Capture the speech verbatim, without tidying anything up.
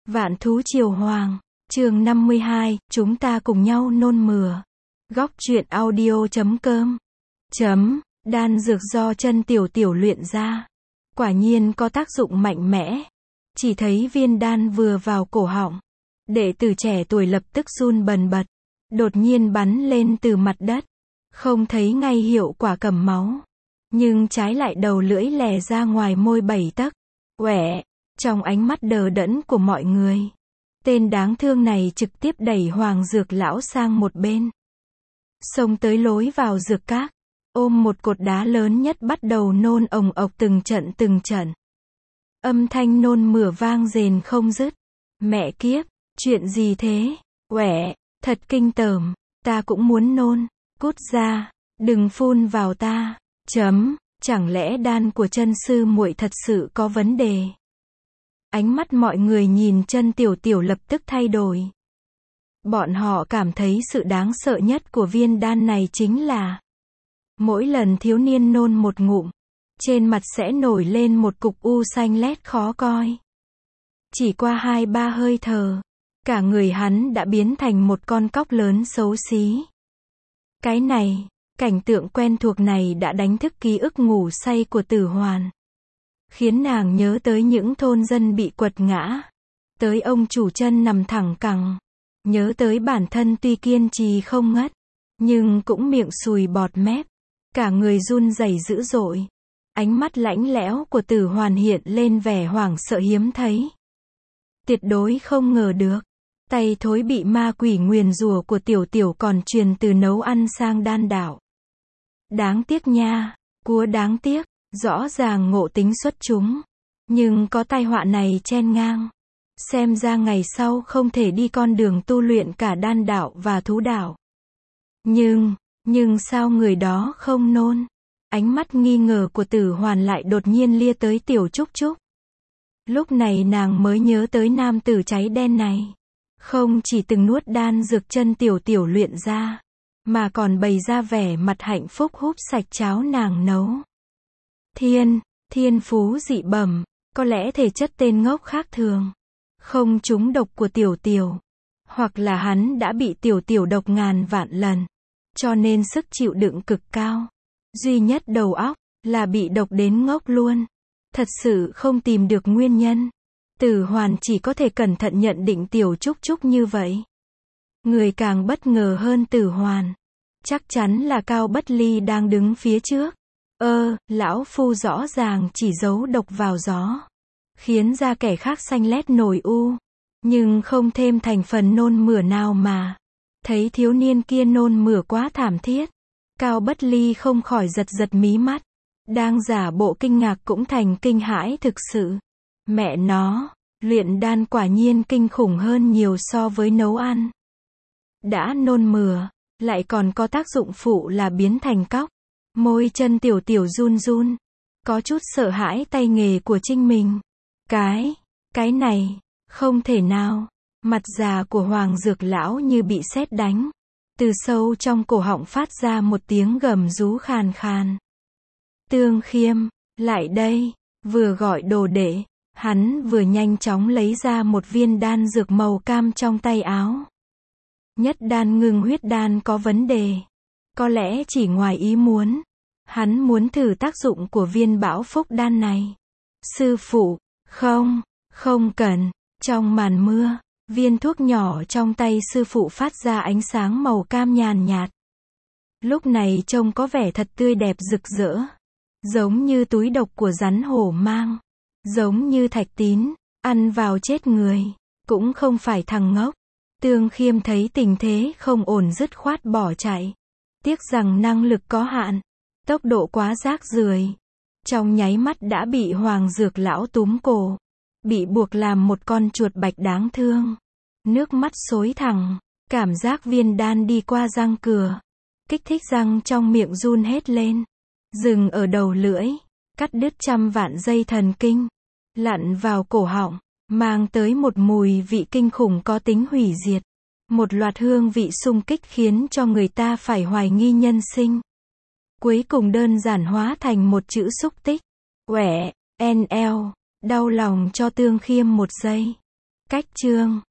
Vạn thú triều hoàng, chương năm mươi hai, chúng ta cùng nhau nôn mửa. Góc truyện audio chấm com. Chấm, đan dược do chân tiểu tiểu luyện ra. Quả nhiên có tác dụng mạnh mẽ. Chỉ thấy viên đan vừa vào cổ họng. Đệ tử trẻ tuổi lập tức run bần bật. Đột nhiên bắn lên từ mặt đất. Không thấy ngay hiệu quả cầm máu. Nhưng trái lại đầu lưỡi lè ra ngoài môi bảy tấc. Quẻ. Trong ánh mắt đờ đẫn của mọi người, tên đáng thương này trực tiếp đẩy Hoàng Dược Lão sang một bên. Xông tới lối vào dược các, ôm một cột đá lớn nhất bắt đầu nôn ồng ộc từng trận từng trận. Âm thanh nôn mửa vang rền không dứt. Mẹ kiếp, chuyện gì thế? Quẻ, thật kinh tởm, ta cũng muốn nôn, cút ra, đừng phun vào ta. Chấm, chẳng lẽ đan của chân sư muội thật sự có vấn đề? Ánh mắt mọi người nhìn chân tiểu tiểu lập tức thay đổi. Bọn họ cảm thấy sự đáng sợ nhất của viên đan này chính là mỗi lần thiếu niên nôn một ngụm, trên mặt sẽ nổi lên một cục u xanh lét khó coi. Chỉ qua hai ba hơi thở, cả người hắn đã biến thành một con cóc lớn xấu xí. Cái này, cảnh tượng quen thuộc này đã đánh thức ký ức ngủ say của Tử Hoàn. Khiến nàng nhớ tới những thôn dân bị quật ngã. Tới ông chủ chân nằm thẳng cẳng. Nhớ tới bản thân tuy kiên trì không ngất, nhưng cũng miệng sùi bọt mép. Cả người run rẩy dữ dội. Ánh mắt lãnh lẽo của Tử Hoàn hiện lên vẻ hoảng sợ hiếm thấy. Tuyệt đối không ngờ được. Tay thối bị ma quỷ nguyền rủa của tiểu tiểu còn truyền từ nấu ăn sang đan đạo. Đáng tiếc nha, cúa đáng tiếc. Rõ ràng ngộ tính xuất chúng, nhưng có tai họa này chen ngang. Xem ra ngày sau không thể đi con đường tu luyện cả đan đạo và thú đạo. Nhưng, nhưng sao người đó không nôn? Ánh mắt nghi ngờ của Tử Hoàn lại đột nhiên lia tới Tiểu Trúc Trúc. Lúc này nàng mới nhớ tới nam tử cháy đen này. Không chỉ từng nuốt đan dược chân tiểu tiểu luyện ra, mà còn bày ra vẻ mặt hạnh phúc húp sạch cháo nàng nấu. Thiên, thiên phú dị bẩm, có lẽ thể chất tên ngốc khác thường. Không trúng độc của tiểu tiểu. Hoặc là hắn đã bị tiểu tiểu độc ngàn vạn lần. Cho nên sức chịu đựng cực cao. Duy nhất đầu óc, là bị độc đến ngốc luôn. Thật sự không tìm được nguyên nhân. Tử Hoàn chỉ có thể cẩn thận nhận định Tiểu Trúc Trúc như vậy. Người càng bất ngờ hơn Tử Hoàn. Chắc chắn là Cao Bất Ly đang đứng phía trước. Ơ, lão phu rõ ràng chỉ giấu độc vào gió. Khiến ra kẻ khác xanh lét nổi u. Nhưng không thêm thành phần nôn mửa nào mà. Thấy thiếu niên kia nôn mửa quá thảm thiết. Cao Bất Ly không khỏi giật giật mí mắt. Đang giả bộ kinh ngạc cũng thành kinh hãi thực sự. Mẹ nó, luyện đan quả nhiên kinh khủng hơn nhiều so với nấu ăn. Đã nôn mửa, lại còn có tác dụng phụ là biến thành cóc. Môi chân tiểu tiểu run run. Có chút sợ hãi tay nghề của Trinh mình. Cái, cái này, không thể nào. Mặt già của Hoàng Dược Lão như bị sét đánh. Từ sâu trong cổ họng phát ra một tiếng gầm rú khàn khàn. Tương Khiêm, lại đây. Vừa gọi đồ đệ, hắn vừa nhanh chóng lấy ra một viên đan dược màu cam trong tay áo. Nhất đan ngưng huyết đan có vấn đề. Có lẽ chỉ ngoài ý muốn. Hắn muốn thử tác dụng của viên bão phúc đan này. Sư phụ, không, không cần. Trong màn mưa, viên thuốc nhỏ trong tay sư phụ phát ra ánh sáng màu cam nhàn nhạt. Lúc này trông có vẻ thật tươi đẹp rực rỡ. Giống như túi độc của rắn hổ mang. Giống như thạch tín, ăn vào chết người. Cũng không phải thằng ngốc. Tương Khiêm thấy tình thế không ổn dứt khoát bỏ chạy. Tiếc rằng năng lực có hạn. Tốc độ quá rác rưởi. Trong nháy mắt đã bị Hoàng Dược Lão túm cổ. Bị buộc làm một con chuột bạch đáng thương. Nước mắt xối thẳng. Cảm giác viên đan đi qua răng cửa. Kích thích răng trong miệng run hết lên. Dừng ở đầu lưỡi. Cắt đứt trăm vạn dây thần kinh. Lặn vào cổ họng. Mang tới một mùi vị kinh khủng có tính hủy diệt. Một loạt hương vị xung kích khiến cho người ta phải hoài nghi nhân sinh. Cuối cùng đơn giản hóa thành một chữ xúc tích. Quẻ, en eo. Đau lòng cho Tương Khiêm một giây. Cách chương